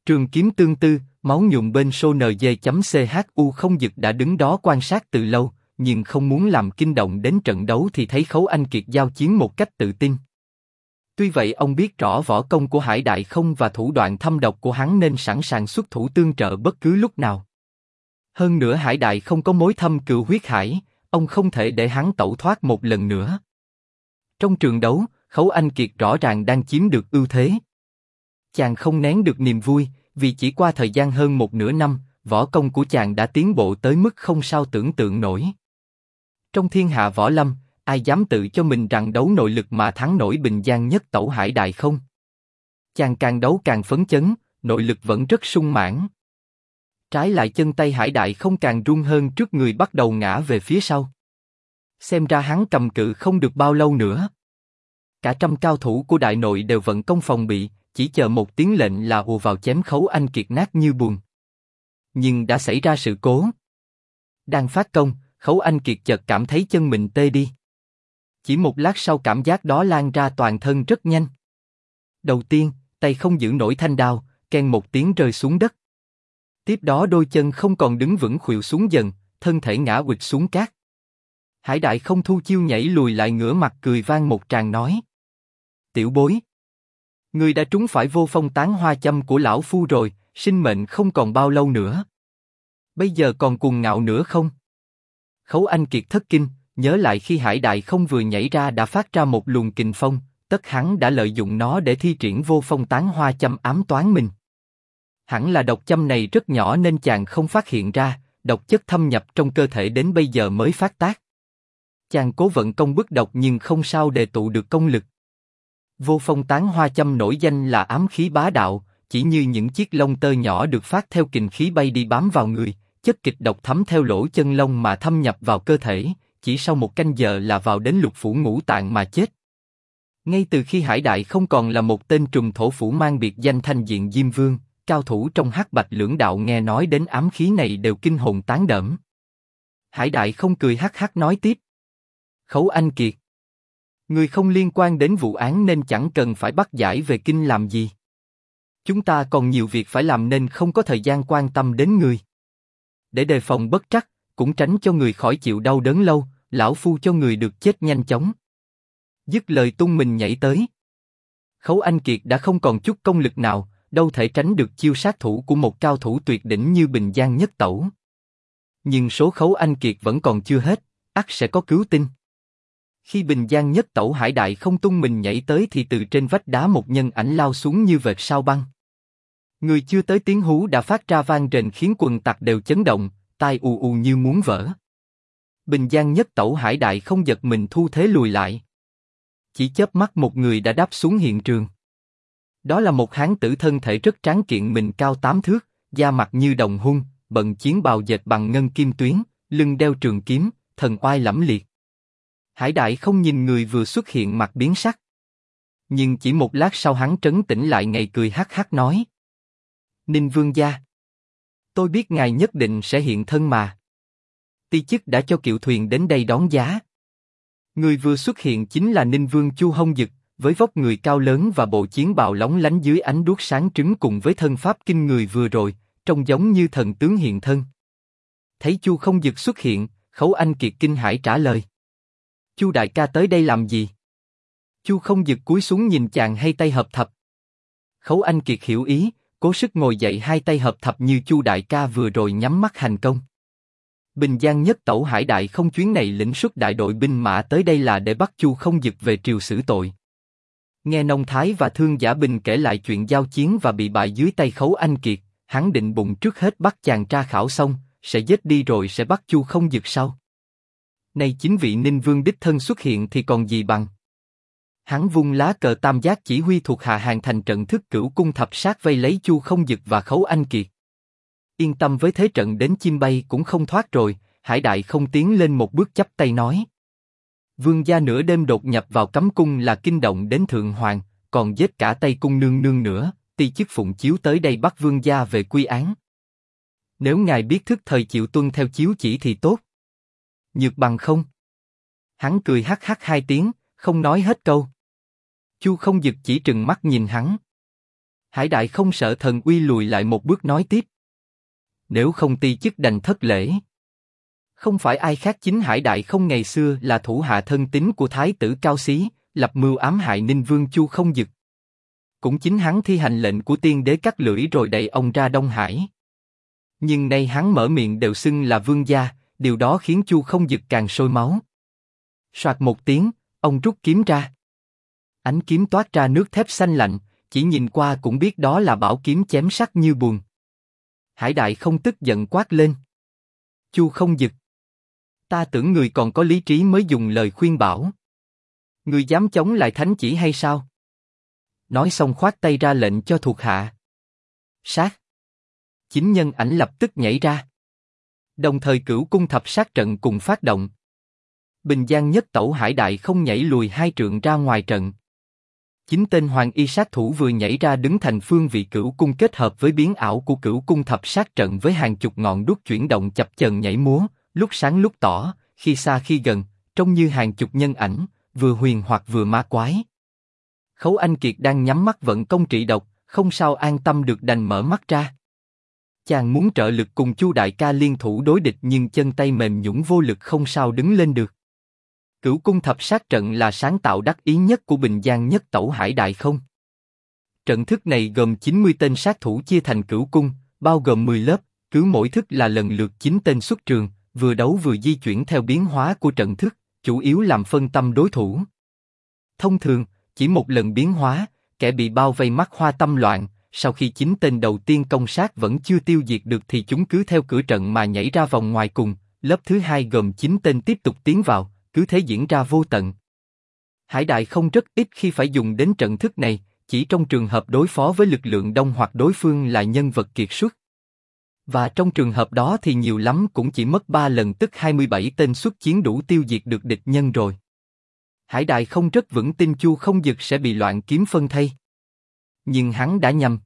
Trường kiếm tương tư, máu nhuộm bên show NG.CHU không dực đã đứng đó quan sát từ lâu, nhưng không muốn làm kinh động đến trận đấu thì thấy Khấu Anh Kiệt giao chiến một cách tự tin. Tuy vậy ông biết rõ võ công của Hải Đại không và thủ đoạn thâm độc của hắn nên sẵn sàng xuất thủ tương trợ bất cứ lúc nào. Hơn nữa Hải Đại không có mối thâm cừu huyết hải, ông không thể để hắn tẩu thoát một lần nữa. Trong trường đấu, Khấu Anh Kiệt rõ ràng đang chiếm được ưu thế. Chàng không nén được niềm vui, vì chỉ qua thời gian hơn một nửa năm, võ công của chàng đã tiến bộ tới mức không sao tưởng tượng nổi. Trong thiên hạ võ lâm, ai dám tự cho mình rằng đấu nội lực mà thắng nổi Bình Giang Nhất Tẩu Hải Đại không? Chàng càng đấu càng phấn chấn, nội lực vẫn rất sung mãn. Trái lại chân tay Hải Đại không càng run hơn trước người bắt đầu ngã về phía sau. Xem ra hắn cầm cự không được bao lâu nữa. Cả trăm cao thủ của Đại Nội đều vận công phòng bị, chỉ chờ một tiếng lệnh là ùa vào chém Khấu Anh Kiệt nát như bùn. Nhưng đã xảy ra sự cố. Đang phát công, Khấu Anh Kiệt chợt cảm thấy chân mình tê đi. Chỉ một lát sau cảm giác đó lan ra toàn thân rất nhanh. Đầu tiên, tay không giữ nổi thanh đao, keng một tiếng rơi xuống đất. Tiếp đó đôi chân không còn đứng vững khuỵu xuống dần, thân thể ngã quỵt xuống cát. Hải Đại không thu chiêu nhảy lùi lại ngửa mặt cười vang một tràng nói: Tiểu bối, ngươi đã trúng phải vô phong tán hoa châm của lão phu rồi, sinh mệnh không còn bao lâu nữa. Bây giờ còn cuồng ngạo nữa không? Khấu Anh Kiệt thất kinh, nhớ lại khi Hải Đại không vừa nhảy ra đã phát ra một luồng kình phong, tất hắn đã lợi dụng nó để thi triển vô phong tán hoa châm ám toán mình. Hẳn là độc châm này rất nhỏ nên chàng không phát hiện ra, độc chất thâm nhập trong cơ thể đến bây giờ mới phát tác. Chàng cố vận công bức độc nhưng không sao đề tụ được công lực. Vô phong tán hoa châm nổi danh là ám khí bá đạo, chỉ như những chiếc lông tơ nhỏ được phát theo kình khí bay đi bám vào người, chất kịch độc thấm theo lỗ chân lông mà thâm nhập vào cơ thể, chỉ sau một canh giờ là vào đến lục phủ ngũ tạng mà chết. Ngay từ khi Hải Đại không còn là một tên trùm thổ phủ mang biệt danh Thanh Diện Diêm Vương, cao thủ trong Hắc Bạch lưỡng đạo nghe nói đến ám khí này đều kinh hồn tán đẫm. Hải Đại không cười hắc hắc nói tiếp: Khấu Anh Kiệt, ngươi không liên quan đến vụ án nên chẳng cần phải bắt giải về kinh làm gì. Chúng ta còn nhiều việc phải làm nên không có thời gian quan tâm đến ngươi. Để đề phòng bất trắc, cũng tránh cho người khỏi chịu đau đớn lâu, lão phu cho người được chết nhanh chóng. Dứt lời tung mình nhảy tới. Khấu Anh Kiệt đã không còn chút công lực nào, đâu thể tránh được chiêu sát thủ của một cao thủ tuyệt đỉnh như Bình Giang Nhất Tẩu. Nhưng số Khấu Anh Kiệt vẫn còn chưa hết, ắt sẽ có cứu tinh. Khi Bình Giang Nhất Tẩu Hải Đại không tung mình nhảy tới thì từ trên vách đá một nhân ảnh lao xuống như vệt sao băng. Người chưa tới tiếng hú đã phát ra vang rền khiến quần tặc đều chấn động, tai ù ù như muốn vỡ. Bình Giang Nhất Tẩu Hải Đại không giật mình thu thế lùi lại. Chỉ chớp mắt một người đã đáp xuống hiện trường. Đó là một hán tử thân thể rất tráng kiện, mình cao 8 thước, da mặt như đồng hung, bận chiến bào dệt bằng ngân kim tuyến, lưng đeo trường kiếm, thần oai lẫm liệt. Hải Đại không nhìn người vừa xuất hiện mặt biến sắc. Nhưng chỉ một lát sau hắn trấn tĩnh lại, ngày cười hắc hắc nói: Ninh Vương gia, tôi biết ngài nhất định sẽ hiện thân mà. Ti chức đã cho kiệu thuyền đến đây đón giá. Người vừa xuất hiện chính là Ninh Vương Chu Hông Dực, với vóc người cao lớn và bộ chiến bào lóng lánh dưới ánh đuốc sáng trưng cùng với thân pháp kinh người vừa rồi, trông giống như thần tướng hiện thân. Thấy Chu Không Dực xuất hiện, Khấu Anh Kiệt kinh hãi trả lời: Chu đại ca tới đây làm gì? Chu Không Dực cúi xuống nhìn chàng hay tay hợp thập. Khấu Anh Kiệt hiểu ý, cố sức ngồi dậy, hai tay hợp thập như Chu đại ca vừa rồi nhắm mắt hành công. Bình Giang Nhất Tẩu Hải Đại không chuyến này lĩnh xuất đại đội binh mã tới đây là để bắt Chu Không Dực về triều xử tội. Nghe Nông Thái và Thương Giả Bình kể lại chuyện giao chiến và bị bại dưới tay Khấu Anh Kiệt, hắn định bụng trước hết bắt chàng tra khảo xong, sẽ giết đi rồi sẽ bắt Chu Không Dực sau. Nay chính vị Ninh Vương đích thân xuất hiện thì còn gì bằng. Hắn vung lá cờ tam giác chỉ huy thuộc hạ hàng thành trận thức Cửu Cung thập sát vây lấy Chu Không Dực và Khấu Anh Kiệt. Yên tâm, với thế trận đến chim bay cũng không thoát rồi. Hải Đại không tiến lên một bước chắp tay nói: Vương gia nửa đêm đột nhập vào cấm cung là kinh động đến Thượng Hoàng, còn giết cả Tây Cung nương nương nữa. Ti chức phụng chiếu tới đây bắt vương gia về quy án. Nếu ngài biết thức thời chịu tuân theo chiếu chỉ thì tốt. Nhược bằng không? Hắn cười hắc hắc hai tiếng, không nói hết câu. Chu Không Dực chỉ trừng mắt nhìn hắn. Hải Đại không sợ thần uy lùi lại một bước nói tiếp. Nếu không ti chức đành thất lễ. Không phải ai khác chính Hải Đại không ngày xưa là thủ hạ thân tín của Thái tử Cao Xí, lập mưu ám hại Ninh Vương Chu Không Dực. Cũng chính hắn thi hành lệnh của tiên đế cắt lưỡi rồi đẩy ông ra Đông Hải. Nhưng nay hắn mở miệng đều xưng là vương gia, điều đó khiến Chu Không Dực càng sôi máu. Soạt một tiếng, ông rút kiếm ra. Ánh kiếm toát ra nước thép xanh lạnh, chỉ nhìn qua cũng biết đó là bảo kiếm chém sắc như buồn. Hải Đại không tức giận quát lên. Chu Không Dực, ta tưởng người còn có lý trí mới dùng lời khuyên bảo. Người dám chống lại thánh chỉ hay sao? Nói xong khoát tay ra lệnh cho thuộc hạ. Sát. Chính nhân ảnh lập tức nhảy ra. Đồng thời Cửu Cung thập sát trận cùng phát động. Bình Giang nhất tẩu Hải Đại không nhảy lùi 2 trượng ra ngoài trận. 9 tên hoàng y sát thủ vừa nhảy ra đứng thành phương vị Cửu Cung kết hợp với biến ảo của Cửu Cung thập sát trận với hàng chục ngọn đuốc chuyển động chập chờn nhảy múa, lúc sáng lúc tỏ, khi xa khi gần, trông như hàng chục nhân ảnh, vừa huyền hoặc vừa ma quái. Khấu Anh Kiệt đang nhắm mắt vận công trị độc, không sao an tâm được đành mở mắt ra. Chàng muốn trợ lực cùng Chu đại ca liên thủ đối địch nhưng chân tay mềm nhũn vô lực không sao đứng lên được. Cửu Cung thập sát trận là sáng tạo đắc ý nhất của Bình Giang nhất tẩu Hải Đại không. Trận thức này gồm 90 tên sát thủ chia thành cửu cung, bao gồm 10 lớp, cứ mỗi thức là lần lượt 9 tên xuất trường, vừa đấu vừa di chuyển theo biến hóa của trận thức, chủ yếu làm phân tâm đối thủ. Thông thường, chỉ một lần biến hóa, kẻ bị bao vây mắt hoa tâm loạn, sau khi 9 tên đầu tiên công sát vẫn chưa tiêu diệt được thì chúng cứ theo cửa trận mà nhảy ra vòng ngoài cùng, lớp thứ hai gồm 9 tên tiếp tục tiến vào, cứ thế diễn ra vô tận. Hải Đại không rất ít khi phải dùng đến trận thức này, chỉ trong trường hợp đối phó với lực lượng đông hoặc đối phương là nhân vật kiệt xuất. Và trong trường hợp đó thì nhiều lắm cũng chỉ mất 3 lần tức 27 tên xuất chiến đủ tiêu diệt được địch nhân rồi. Hải Đại không rất vững tin Chu Không Dực sẽ bị loạn kiếm phân thây. Nhưng hắn đã nhầm.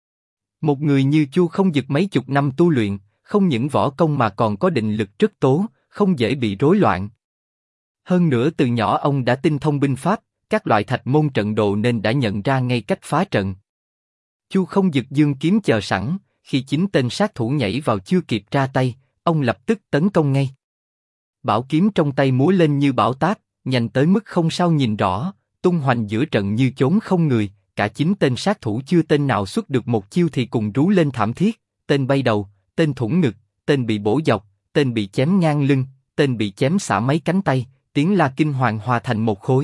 Một người như Chu Không Dực mấy chục năm tu luyện, không những võ công mà còn có định lực rất tố, không dễ bị rối loạn. Hơn nữa từ nhỏ ông đã tinh thông binh pháp, các loại thạch môn trận đồ nên đã nhận ra ngay cách phá trận. Chu Không Dực giương kiếm chờ sẵn, khi 9 tên sát thủ nhảy vào chưa kịp ra tay, ông lập tức tấn công ngay. Bảo kiếm trong tay múa lên như bão táp, nhanh tới mức không sao nhìn rõ, tung hoành giữa trận như chốn không người. Cả 9 tên sát thủ chưa tên nào xuất được một chiêu thì cùng rú lên thảm thiết, tên bay đầu, tên thủng ngực, tên bị bổ dọc, tên bị chém ngang lưng, tên bị chém xả mấy cánh tay, tiếng la kinh hoàng hòa thành một khối.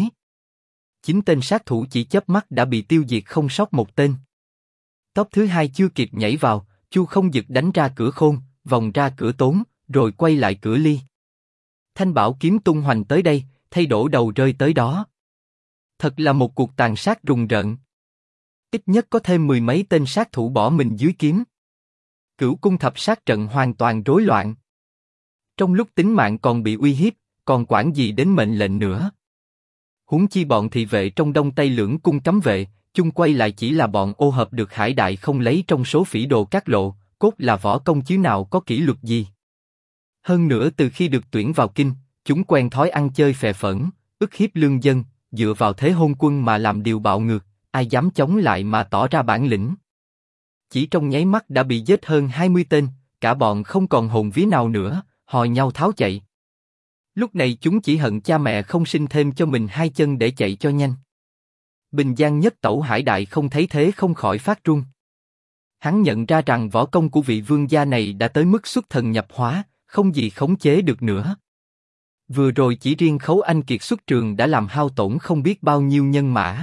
9 tên sát thủ chỉ chớp mắt đã bị tiêu diệt không sót một tên. Top thứ hai chưa kịp nhảy vào, Chu Không Dực đánh ra cửa khôn, vòng ra cửa tốn, rồi quay lại cửa ly. Thanh bảo kiếm tung hoành tới đây, thay đổ đầu rơi tới đó. Thật là một cuộc tàn sát rùng rợn. Ít nhất có thêm 10 mấy tên sát thủ bỏ mình dưới kiếm. Cửu Cung thập sát trận hoàn toàn rối loạn. Trong lúc tính mạng còn bị uy hiếp, còn quản gì đến mệnh lệnh nữa. Huống chi bọn thị vệ trong Đông Tây Lưỡng cung cấm vệ, chung quay lại chỉ là bọn ô hợp được Hải Đại không lấy trong số phỉ đồ các lộ, cốt là võ công chứ nào có kỷ luật gì. Hơn nữa từ khi được tuyển vào kinh, chúng quen thói ăn chơi phè phỡn, ức hiếp lương dân, dựa vào thế hôn quân mà làm điều bạo ngược, ai dám chống lại mà tỏ ra bản lĩnh. Chỉ trong nháy mắt đã bị giết hơn 20 tên, cả bọn không còn hồn vía nào nữa, hò nhau tháo chạy. Lúc này chúng chỉ hận cha mẹ không sinh thêm cho mình 2 chân để chạy cho nhanh. Bình Giang nhất tẩu Hải Đại không thấy thế không khỏi phát run. Hắn nhận ra rằng võ công của vị vương gia này đã tới mức xuất thần nhập hóa, không gì khống chế được nữa. Vừa rồi chỉ riêng Khấu Anh Kiệt xuất trường đã làm hao tổn không biết bao nhiêu nhân mã.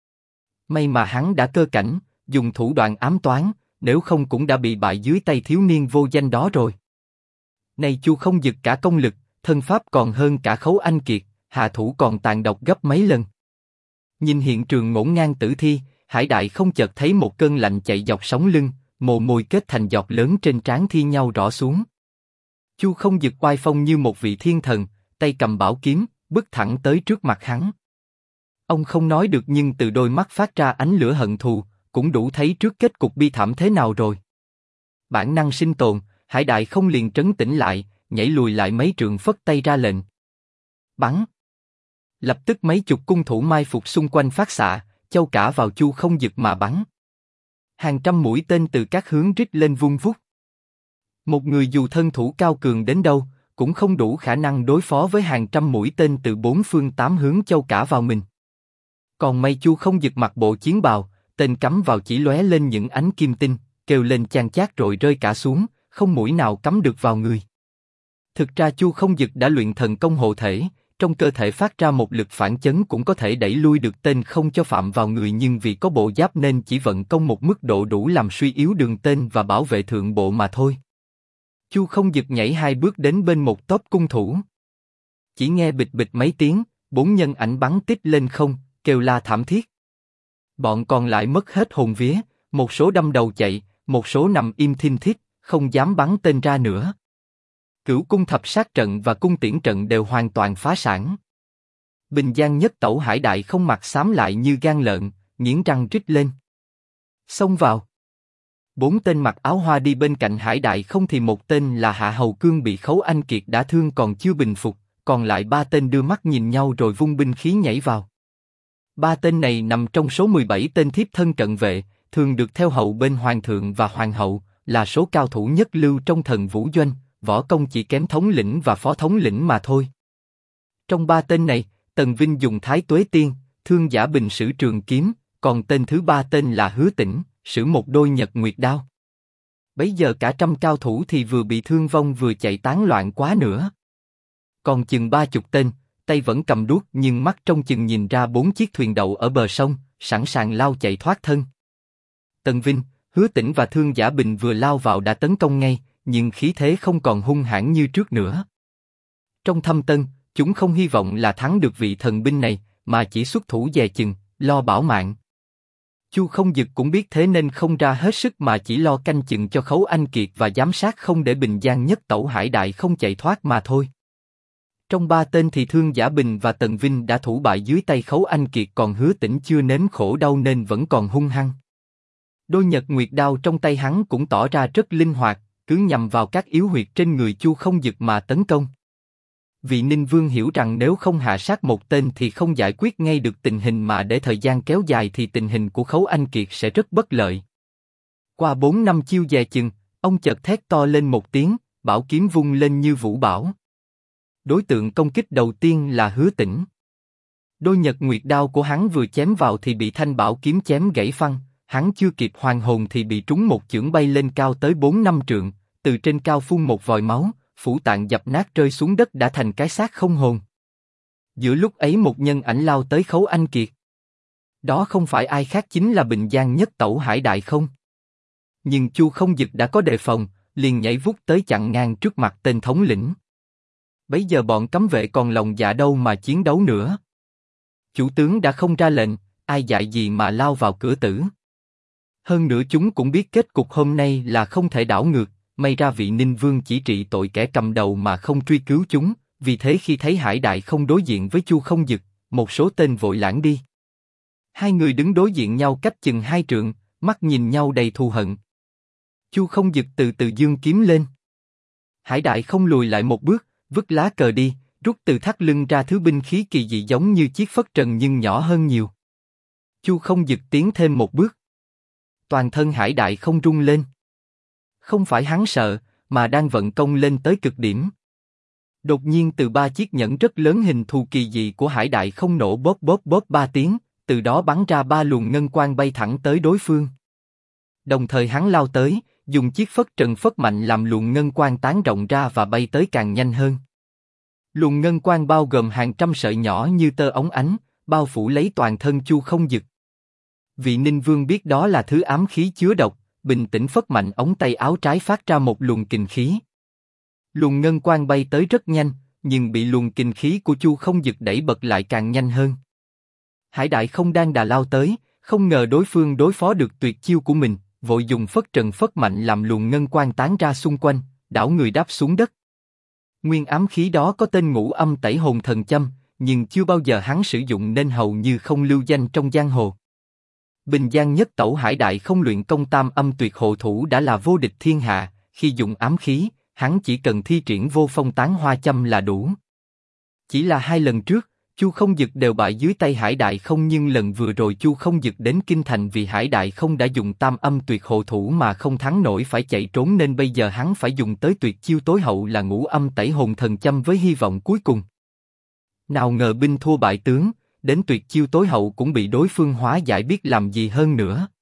May mà hắn đã cơ cảnh, dùng thủ đoạn ám toán, nếu không cũng đã bị bại dưới tay thiếu niên vô danh đó rồi. Này Chu Không Dực cả công lực, thân pháp còn hơn cả Khấu Anh Kiệt, hạ thủ còn tàn độc gấp mấy lần. Nhìn hiện trường ngổn ngang tử thi, Hải Đại không chợt thấy một cơn lạnh chạy dọc sống lưng, mồ môi kết thành giọt lớn trên trán thi nhau rõ xuống. Chu Không Dực oai phong như một vị thiên thần, tay cầm bảo kiếm, bước thẳng tới trước mặt hắn. Ông không nói được nhưng từ đôi mắt phát ra ánh lửa hận thù, cũng đủ thấy trước kết cục bi thảm thế nào rồi. Bản năng sinh tồn, Hải Đại không liền trấn tĩnh lại, nhảy lùi lại mấy trượng phất tay ra lệnh. Bắn! Lập tức mấy chục cung thủ mai phục xung quanh phát xạ, châu cả vào Chu Không Dực mà bắn. Hàng trăm mũi tên từ các hướng rít lên vung vút. Một người dù thân thủ cao cường đến đâu, cũng không đủ khả năng đối phó với hàng trăm mũi tên từ bốn phương tám hướng châu cả vào mình. Còn may Chu Không Dực mặc bộ chiến bào, tên cắm vào chỉ lóe lên những ánh kim tinh, kêu lên chan chát rồi rơi cả xuống, không mũi nào cắm được vào người. Thực ra Chu Không Dực đã luyện thần công hộ thể, trong cơ thể phát ra một lực phản chấn cũng có thể đẩy lui được tên không cho phạm vào người, nhưng vì có bộ giáp nên chỉ vận công một mức độ đủ làm suy yếu đường tên và bảo vệ thượng bộ mà thôi. Chu Không Dực nhảy 2 bước đến bên một tốp cung thủ. Chỉ nghe bịch bịch mấy tiếng, 4 nhân ảnh bắn tít lên không, kêu la thảm thiết. Bọn còn lại mất hết hồn vía, một số đâm đầu chạy, một số nằm im thinh thít, không dám bắn tên ra nữa. Cửu cung thập sát trận và cung tiễn trận đều hoàn toàn phá sản. Bình Giang Nhất Tẩu Hải Đại Không mặt xám lại như gan lợn, nghiến răng rít lên. Xông vào. 4 tên mặc áo hoa đi bên cạnh Hải Đại Không thì một tên là Hạ Hầu Cương bị Khấu Anh Kiệt đả thương còn chưa bình phục, còn lại 3 tên đưa mắt nhìn nhau rồi vung binh khí nhảy vào. 3 tên này nằm trong số 17 tên thiếp thân cận vệ, thường được theo hậu bên hoàng thượng và hoàng hậu, là số cao thủ nhất lưu trong Thần Vũ Doanh, võ công chỉ kém thống lĩnh và phó thống lĩnh mà thôi. Trong 3 tên này, Tần Vinh dùng Thái Tuế Tiên, Thương Giả Bình sử trường kiếm, còn tên thứ 3 tên là Hứa Tĩnh, sử một đôi Nhật Nguyệt đao. Bấy giờ cả trăm cao thủ thì vừa bị thương vong vừa chạy tán loạn quá nữa. Còn chừng 30 tên, tay vẫn cầm đuốc nhưng mắt trông chừng nhìn ra 4 chiếc thuyền đậu ở bờ sông, sẵn sàng lao chạy thoát thân. Tần Vinh, Hứa Tĩnh và Thương Giả Bình vừa lao vào đã tấn công ngay, nhưng khí thế không còn hung hãn như trước nữa. Trong thâm tân, chúng không hy vọng là thắng được vị thần binh này, mà chỉ xuất thủ dè chừng, lo bảo mạng. Chu Không Dực cũng biết thế nên không ra hết sức mà chỉ lo canh chừng cho Khấu Anh Kiệt và giám sát không để Bình Giang Nhất Tẩu Hải Đại Không chạy thoát mà thôi. Trong 3 tên thì Thương Giả Bình và Tần Vinh đã thủ bại dưới tay Khấu Anh Kiệt, còn Hứa Tĩnh chưa nếm khổ đau nên vẫn còn hung hăng. Đôi Nhật Nguyệt đao trong tay hắn cũng tỏ ra rất linh hoạt, cứ nhằm vào các yếu huyệt trên người Chu Không Dực mà tấn công. Vị Ninh Vương hiểu rằng nếu không hạ sát một tên thì không giải quyết ngay được tình hình, mà để thời gian kéo dài thì tình hình của Khấu Anh Kiệt sẽ rất bất lợi. Qua 4 năm chiêu dè chừng, ông chợt thét to lên một tiếng, bảo kiếm vung lên như vũ bão. Đối tượng công kích đầu tiên là Hứa Tĩnh. Đôi Nhật Nguyệt đao của hắn vừa chém vào thì bị thanh bảo kiếm chém gãy phăng, hắn chưa kịp hoàn hồn thì bị trúng một chưởng bay lên cao tới 4-5 trượng, từ trên cao phun một vòi máu, phủ tạng dập nát rơi xuống đất đã thành cái xác không hồn. Giữa lúc ấy một nhân ảnh lao tới Khấu Anh Kiệt. Đó không phải ai khác chính là Bình Giang Nhất Tẩu Hải Đại Không. Nhưng Chu Không Dực đã có đề phòng, liền nhảy vút tới chặn ngang trước mặt tên thống lĩnh. Bấy giờ bọn cấm vệ còn lòng dạ đâu mà chiến đấu nữa. Chủ tướng đã không ra lệnh, ai dại gì mà lao vào cửa tử. Hơn nữa chúng cũng biết kết cục hôm nay là không thể đảo ngược, may ra vị Ninh Vương chỉ trị tội kẻ cầm đầu mà không truy cứu chúng, vì thế khi thấy Hải Đại Không đối diện với Chu Không Dực, một số tên vội lãng đi. 2 người đứng đối diện nhau cách chừng 2 trượng, mắt nhìn nhau đầy thù hận. Chu Không Dực từ từ giương kiếm lên. Hải Đại Không lùi lại một bước, vứt lá cờ đi, rút từ thắt lưng ra thứ binh khí kỳ dị giống như chiếc phất trần nhưng nhỏ hơn nhiều. Chu Không Dực tiến thêm một bước. Toàn thân Hải Đại Không rung lên. Không phải hắn sợ, mà đang vận công lên tới cực điểm. Đột nhiên từ 3 chiếc nhẫn rất lớn hình thù kỳ dị của Hải Đại Không nổ bóp bóp bóp 3 tiếng, từ đó bắn ra 3 luồng ngân quang bay thẳng tới đối phương. Đồng thời hắn lao tới, dùng chiếc phất trần phất mạnh làm luồng ngân quang tán rộng ra và bay tới càng nhanh hơn. Luồng ngân quang bao gồm hàng trăm sợi nhỏ như tơ óng ánh, bao phủ lấy toàn thân Chu Không Dực. Vị Ninh Vương biết đó là thứ ám khí chứa độc, bình tĩnh phất mạnh ống tay áo trái phát ra một luồng kình khí. Luồng ngân quang bay tới rất nhanh, nhưng bị luồng kình khí của Chu Không Dực đẩy bật lại càng nhanh hơn. Hải Đại Không đang đà lao tới, không ngờ đối phương đối phó được tuyệt chiêu của mình, vội dùng phất trần phất mạnh làm luồng ngân quang tán ra xung quanh, đảo người đáp xuống đất. Nguyên ám khí đó có tên Ngũ Âm Tẩy Hồn Thần Châm, nhưng chưa bao giờ hắn sử dụng nên hầu như không lưu danh trong giang hồ. Bình Giang Nhất Tẩu Hải Đại Không luyện công tam âm tuyệt hộ thủ đã là vô địch thiên hạ, khi dùng ám khí, hắn chỉ cần thi triển Vô Phong Tán Hoa Châm là đủ. Chỉ là 2 lần trước, Chu Không Dực đều bại dưới tay Hải Đại Không, nhưng lần vừa rồi Chu Không Dực đến kinh thành vì Hải Đại Không đã dùng tam âm tuyệt hộ thủ mà không thắng nổi phải chạy trốn, nên bây giờ hắn phải dùng tới tuyệt chiêu tối hậu là Ngũ Âm Tẩy Hồn Thần Châm với hy vọng cuối cùng. Nào ngờ binh thua bại tướng, đến tuyệt chiêu tối hậu cũng bị đối phương hóa giải, biết làm gì hơn nữa.